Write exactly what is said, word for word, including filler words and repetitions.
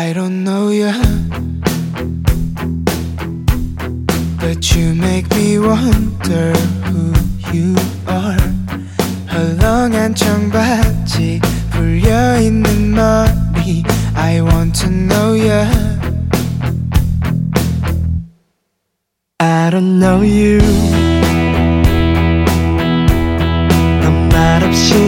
I don't know you, but you make me wonder who you are. 헐렁한 청바지 풀려있는 머리 I want to know you. I don't know you. 넌 말없이